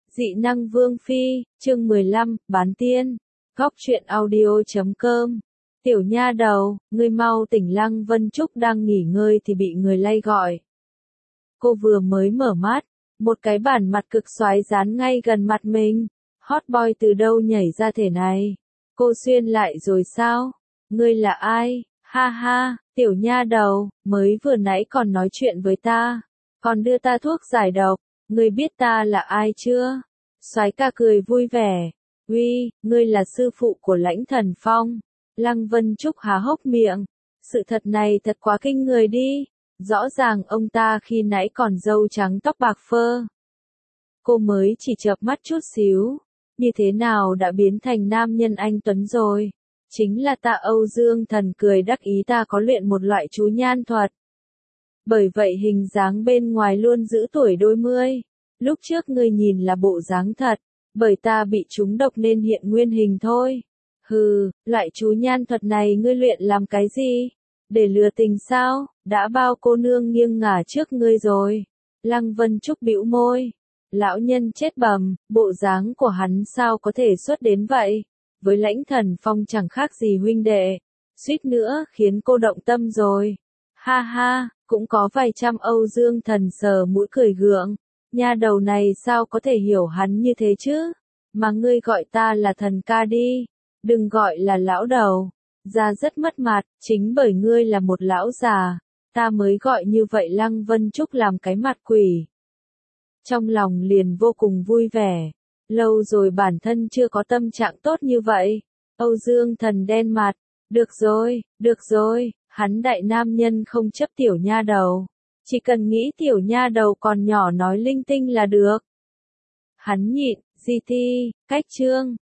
Dị năng Vương Phi, chương 15, bán tiên. Góc truyện audio.com. Tiểu nha đầu, ngươi mau tỉnh, Lăng Vân Trúc đang nghỉ ngơi thì bị người lay gọi. Cô vừa mới mở mắt, một cái bản mặt cực xoái dán ngay gần mặt mình. Hot boy từ đâu nhảy ra thể này? Cô xuyên lại rồi sao? Ngươi là ai? Ha ha, tiểu nha đầu, mới vừa nãy còn nói chuyện với ta, còn đưa ta thuốc giải độc. Ngươi biết ta là ai chưa? Soái ca cười vui vẻ. Uy, ngươi là sư phụ của Lãnh Thần Phong. Lăng Vân Trúc há hốc miệng. Sự thật này thật quá kinh người đi. Rõ ràng ông ta khi nãy còn râu trắng tóc bạc phơ. Cô mới chỉ chợp mắt chút xíu. Như thế nào đã biến thành nam nhân anh tuấn rồi? Chính là ta. Âu Dương Thần cười đắc ý, ta có luyện một loại chú nhan thuật. Bởi vậy hình dáng bên ngoài luôn giữ tuổi đôi mươi. Lúc trước ngươi nhìn là bộ dáng thật, bởi ta bị trúng độc nên hiện nguyên hình thôi. Hừ, loại chú nhan thuật này ngươi luyện làm cái gì? Để lừa tình sao? Đã bao cô nương nghiêng ngả trước ngươi rồi. Lăng Vân Trúc bĩu môi. Lão nhân chết bầm, bộ dáng của hắn sao có thể xuất đến vậy? Với Lãnh Thần Phong chẳng khác gì huynh đệ. Suýt nữa khiến cô động tâm rồi. Ha ha, cũng có vài trăm. Âu Dương Thần sờ mũi cười gượng. Nha đầu này sao có thể hiểu hắn như thế chứ? Mà ngươi gọi ta là Thần ca đi, đừng gọi là lão đầu. Già rất mất mặt, chính bởi ngươi là một lão già, ta mới gọi như vậy. Lăng Vân Trúc làm cái mặt quỷ. Trong lòng liền vô cùng vui vẻ. Lâu rồi bản thân chưa có tâm trạng tốt như vậy. Âu Dương Thần đen mặt. Được rồi, hắn đại nam nhân không chấp tiểu nha đầu. Chỉ cần nghĩ tiểu nha đầu còn nhỏ nói linh tinh là được. Hắn nhịn, GT, cách chương.